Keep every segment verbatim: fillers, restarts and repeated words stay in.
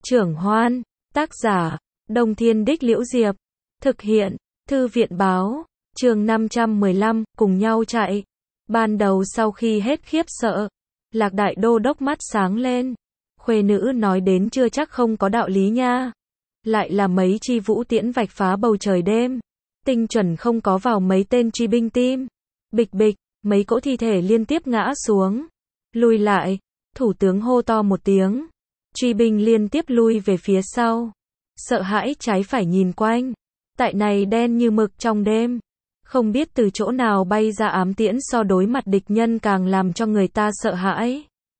Trưởng Hoan, tác giả, Đông Thiên Đích Liễu Diệp, thực hiện, Thư viện báo, chương năm trăm mười lăm, cùng nhau chạy. Ban đầu sau khi hết khiếp sợ, Lạc Đại Đô đốc mắt sáng lên. Khuê nữ nói đến chưa chắc không có đạo lý nha. Lại là mấy chi vũ tiễn vạch phá bầu trời đêm. Tinh chuẩn không có vào mấy tên truy binh tim. Bịch bịch, mấy cỗ thi thể liên tiếp ngã xuống. Lùi lại, thủ tướng hô to một tiếng. Truy binh liên tiếp lui về phía sau. Sợ hãi trái phải nhìn quanh. Tại này đen như mực trong đêm. Không biết từ chỗ nào bay ra ám tiễn so đối mặt địch nhân càng làm cho người ta sợ hãi.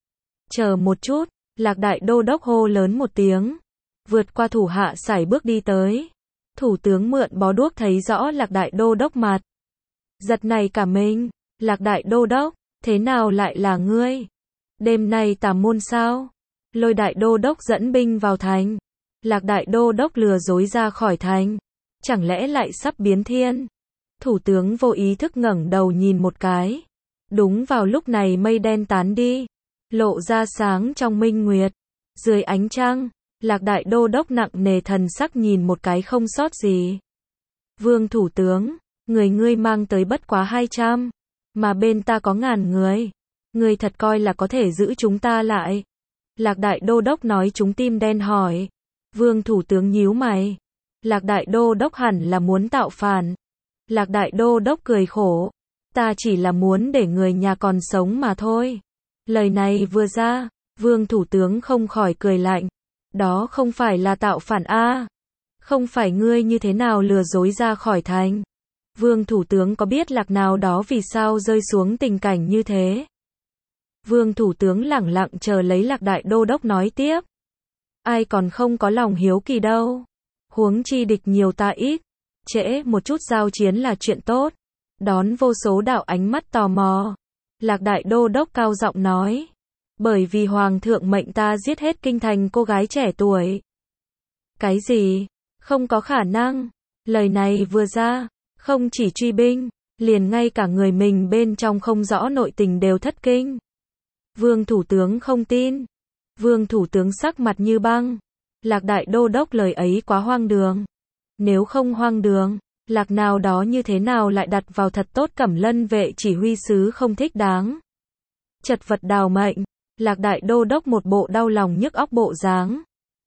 Chờ một chút, Lạc Đại Đô đốc hô lớn một tiếng. Vượt qua thủ hạ sải bước đi tới. Thủ tướng mượn bó đuốc thấy rõ Lạc Đại Đô đốc mặt. Giật này cả mình. Lạc Đại Đô đốc, thế nào lại là ngươi? Đêm nay tà môn sao? Lôi Đại Đô đốc dẫn binh vào thành. Lạc Đại Đô đốc lừa dối ra khỏi thành. Chẳng lẽ lại sắp biến thiên? Thủ tướng vô ý thức ngẩng đầu nhìn một cái. Đúng vào lúc này mây đen tán đi. Lộ ra sáng trong minh nguyệt. Dưới ánh trăng, Lạc Đại Đô đốc nặng nề thần sắc nhìn một cái không sót gì. Vương thủ tướng, người ngươi mang tới bất quá hai trăm. Mà bên ta có ngàn người. Ngươi thật coi là có thể giữ chúng ta lại. Lạc Đại Đô đốc nói chúng tim đen hỏi. Vương thủ tướng nhíu mày. Lạc Đại Đô đốc hẳn là muốn tạo phản. Lạc Đại Đô đốc cười khổ. Ta chỉ là muốn để người nhà còn sống mà thôi. Lời này vừa ra, Vương thủ tướng không khỏi cười lạnh. Đó không phải là tạo phản a? Không phải ngươi như thế nào lừa dối ra khỏi thành? Vương thủ tướng có biết Lạc nào đó vì sao rơi xuống tình cảnh như thế? Vương thủ tướng lẳng lặng chờ lấy Lạc Đại Đô đốc nói tiếp. Ai còn không có lòng hiếu kỳ đâu. Huống chi địch nhiều ta ít. Trễ một chút giao chiến là chuyện tốt. Đón vô số đạo ánh mắt tò mò. Lạc Đại Đô đốc cao giọng nói. Bởi vì Hoàng thượng mệnh ta giết hết kinh thành cô gái trẻ tuổi. Cái gì? Không có khả năng. Lời này vừa ra, không chỉ truy binh, liền ngay cả người mình bên trong không rõ nội tình đều thất kinh. Vương thủ tướng không tin. Vương thủ tướng sắc mặt như băng. Lạc Đại Đô đốc lời ấy quá hoang đường. Nếu không hoang đường, Lạc nào đó như thế nào lại đặt vào thật tốt Cẩm Lân vệ chỉ huy sứ không thích đáng. Chật vật đào mệnh. Lạc Đại Đô đốc một bộ đau lòng nhức óc bộ dáng.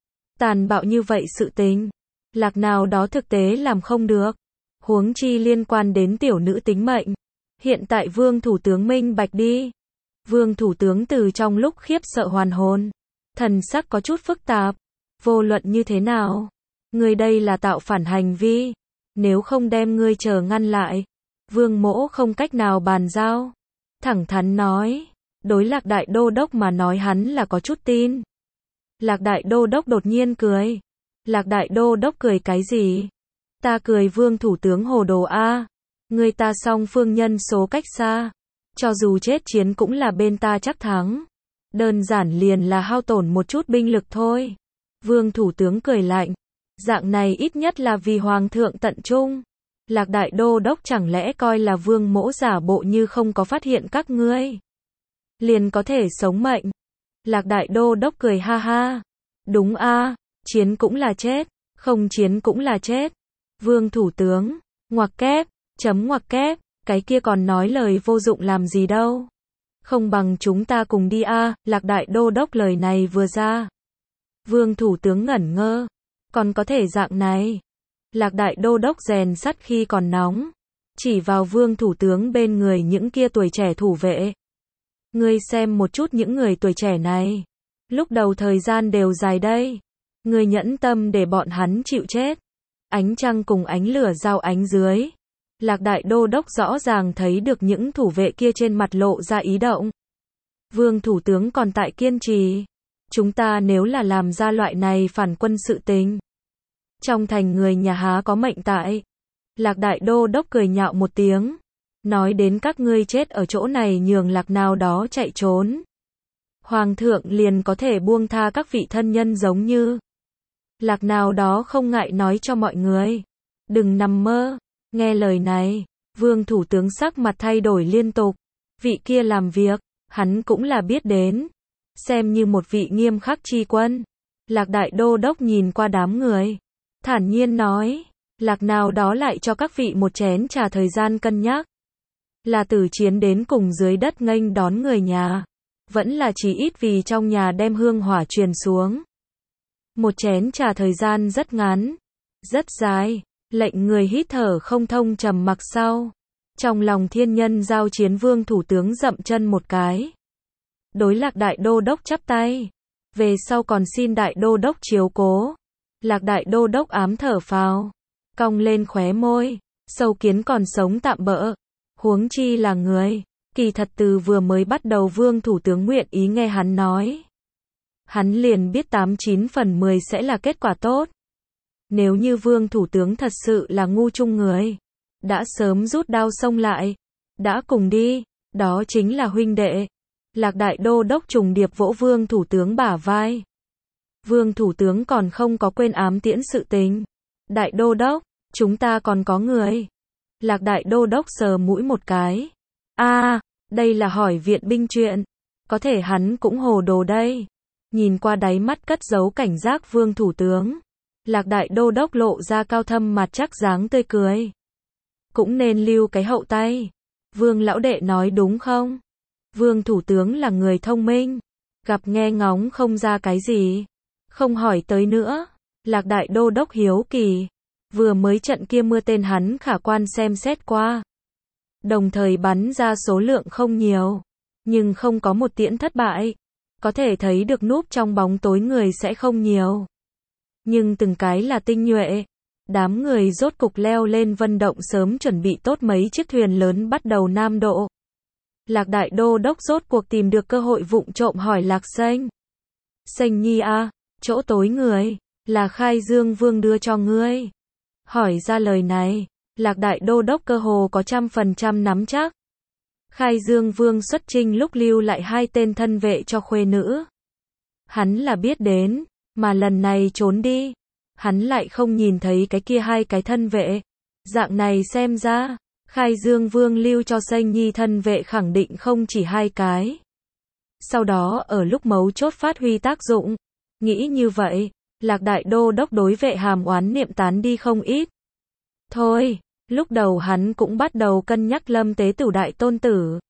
Tàn bạo như vậy sự tình. Lạc nào đó thực tế làm không được. Huống chi liên quan đến tiểu nữ tính mệnh. Hiện tại Vương thủ tướng minh bạch đi. Vương thủ tướng từ trong lúc khiếp sợ hoàn hồn. Thần sắc có chút phức tạp. Vô luận như thế nào? Ngươi đây là tạo phản hành vi. Nếu không đem ngươi chờ ngăn lại. Vương mỗ không cách nào bàn giao. Thẳng thắn nói. Đối Lạc Đại Đô đốc mà nói hắn là có chút tin. Lạc Đại Đô đốc đột nhiên cười. Lạc Đại Đô đốc cười cái gì? Ta cười Vương thủ tướng hồ đồ a. Người ta song phương nhân số cách xa. Cho dù chết chiến cũng là bên ta chắc thắng. Đơn giản liền là hao tổn một chút binh lực thôi. Vương thủ tướng cười lạnh. Dạng này ít nhất là vì Hoàng thượng tận trung. Lạc Đại Đô đốc chẳng lẽ coi là Vương mỗ giả bộ như không có phát hiện các ngươi. Liền có thể sống mệnh. Lạc Đại Đô đốc cười ha ha. Đúng a, chiến cũng là chết, không chiến cũng là chết. Vương thủ tướng, ngoặc kép, chấm ngoặc kép, cái kia còn nói lời vô dụng làm gì đâu. Không bằng chúng ta cùng đi a, Lạc Đại Đô đốc lời này vừa ra. Vương thủ tướng ngẩn ngơ, còn có thể dạng này. Lạc Đại Đô đốc rèn sắt khi còn nóng, chỉ vào Vương thủ tướng bên người những kia tuổi trẻ thủ vệ. Ngươi xem một chút những người tuổi trẻ này. Lúc đầu thời gian đều dài đây. Ngươi nhẫn tâm để bọn hắn chịu chết. Ánh trăng cùng ánh lửa giao ánh dưới. Lạc Đại Đô đốc rõ ràng thấy được những thủ vệ kia trên mặt lộ ra ý động. Vương thủ tướng còn tại kiên trì. Chúng ta nếu là làm ra loại này phản quân sự tình. Trong thành người nhà há có mệnh tại. Lạc Đại Đô đốc cười nhạo một tiếng. Nói đến các ngươi chết ở chỗ này nhường Lạc nào đó chạy trốn. Hoàng thượng liền có thể buông tha các vị thân nhân giống như. Lạc nào đó không ngại nói cho mọi người. Đừng nằm mơ. Nghe lời này, Vương thủ tướng sắc mặt thay đổi liên tục. Vị kia làm việc, hắn cũng là biết đến. Xem như một vị nghiêm khắc tri quân. Lạc đại đô đốc nhìn qua đám người, thản nhiên nói, Lạc nào đó lại cho các vị một chén trà thời gian cân nhắc. Là từ chiến đến cùng dưới đất nghênh đón người nhà, vẫn là chỉ ít vì trong nhà đem hương hỏa truyền xuống. Một chén trà thời gian rất ngắn, rất dài, lệnh người hít thở không thông trầm mặc sau. Trong lòng thiên nhân giao chiến vương thủ tướng dậm chân một cái. Đối Lạc đại đô đốc chắp tay. Về sau còn xin đại đô đốc chiếu cố. Lạc đại đô đốc ám thở phào, cong lên khóe môi, sâu kiến còn sống tạm bỡ, huống chi là người. Kỳ thật từ vừa mới bắt đầu vương thủ tướng nguyện ý nghe hắn nói. Hắn liền biết tám chín phần mười sẽ là kết quả tốt. Nếu như vương thủ tướng thật sự là ngu chung người, đã sớm rút đao xông lại, đã cùng đi, đó chính là huynh đệ. Lạc đại đô đốc trùng điệp vỗ vương thủ tướng bả vai. Vương thủ tướng còn không có quên ám tiễn sự tình. Đại đô đốc, chúng ta còn có người. Lạc đại đô đốc sờ mũi một cái. A, à, đây là hỏi viện binh chuyện. Có thể hắn cũng hồ đồ đây. Nhìn qua đáy mắt cất giấu cảnh giác vương thủ tướng. Lạc đại đô đốc lộ ra cao thâm mặt chắc dáng tươi cười. Cũng nên lưu cái hậu tay. Vương lão đệ nói đúng không? Vương thủ tướng là người thông minh. Gặp nghe ngóng không ra cái gì. Không hỏi tới nữa. Lạc đại đô đốc hiếu kỳ. Vừa mới trận kia mưa tên hắn khả quan xem xét qua. Đồng thời bắn ra số lượng không nhiều. Nhưng không có một tiễn thất bại. Có thể thấy được núp trong bóng tối người sẽ không nhiều. Nhưng từng cái là tinh nhuệ. Đám người rốt cục leo lên Vân Động sớm chuẩn bị tốt mấy chiếc thuyền lớn bắt đầu nam độ. Lạc đại đô đốc rốt cuộc tìm được cơ hội vụng trộm hỏi Lạc Sênh. Sênh nhi a, à, chỗ tối người, là Khai Dương Vương đưa cho ngươi. Hỏi ra lời này, Lạc đại đô đốc cơ hồ có trăm phần trăm nắm chắc. Khai Dương Vương xuất chinh lúc lưu lại hai tên thân vệ cho khuê nữ. Hắn là biết đến, mà lần này trốn đi. Hắn lại không nhìn thấy cái kia hai cái thân vệ. Dạng này xem ra, Khai Dương Vương lưu cho Sênh nhi thân vệ khẳng định không chỉ hai cái. Sau đó ở lúc mấu chốt phát huy tác dụng. Nghĩ như vậy, Lạc đại đô đốc đối vệ hàm oán niệm tán đi không ít. Thôi, lúc đầu hắn cũng bắt đầu cân nhắc Lâm Tế Tửu đại tôn tử.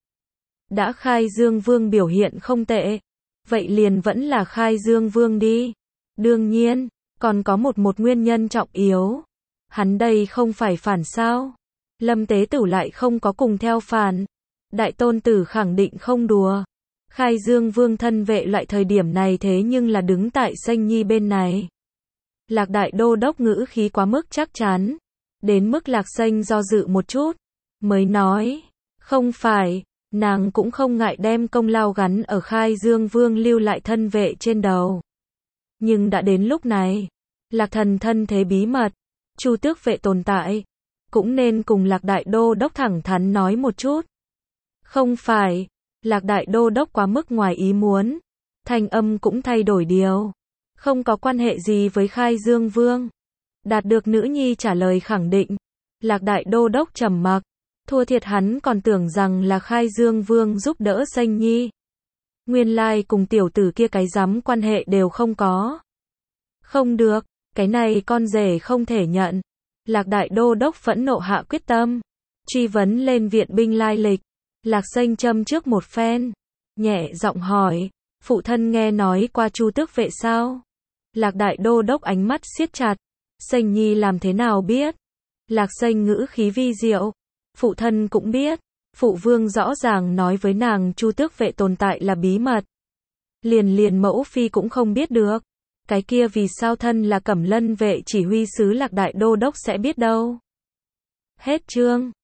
Đã Khai Dương Vương biểu hiện không tệ, vậy liền vẫn là Khai Dương Vương đi. Đương nhiên, còn có một một nguyên nhân trọng yếu. Hắn đây không phải phản sao? Lâm Tế Tửu lại không có cùng theo phản. Đại tôn tử khẳng định không đùa. Khai Dương Vương thân vệ loại thời điểm này thế nhưng là đứng tại Sênh nhi bên này. Lạc đại đô đốc ngữ khí quá mức chắc chắn. Đến mức Lạc Sênh do dự một chút. Mới nói. Không phải. Nàng cũng không ngại đem công lao gắn ở Khai Dương Vương lưu lại thân vệ trên đầu. Nhưng đã đến lúc này. Lạc thần thân thế bí mật. Chu tước vệ tồn tại. Cũng nên cùng Lạc đại đô đốc thẳng thắn nói một chút. Không phải. Lạc đại đô đốc quá mức ngoài ý muốn. Thanh âm cũng thay đổi điều. Không có quan hệ gì với Khai Dương Vương. Đạt được nữ nhi trả lời khẳng định. Lạc đại đô đốc trầm mặc. Thua thiệt hắn còn tưởng rằng là Khai Dương Vương giúp đỡ Sênh nhi. Nguyên lai cùng tiểu tử kia cái rắm quan hệ đều không có. Không được, cái này con rể không thể nhận. Lạc đại đô đốc phẫn nộ hạ quyết tâm. Truy vấn lên viện binh lai lịch. Lạc Sênh châm trước một phen. Nhẹ giọng hỏi. Phụ thân nghe nói qua Chu tước vệ sao? Lạc đại đô đốc ánh mắt siết chặt. Sênh nhi làm thế nào biết? Lạc Sênh ngữ khí vi diệu. Phụ thân cũng biết. Phụ vương rõ ràng nói với nàng Chu tước vệ tồn tại là bí mật. Liền liền mẫu phi cũng không biết được. Cái kia vì sao thân là Cẩm Lân vệ chỉ huy sứ Lạc đại đô đốc sẽ biết đâu. Hết chương.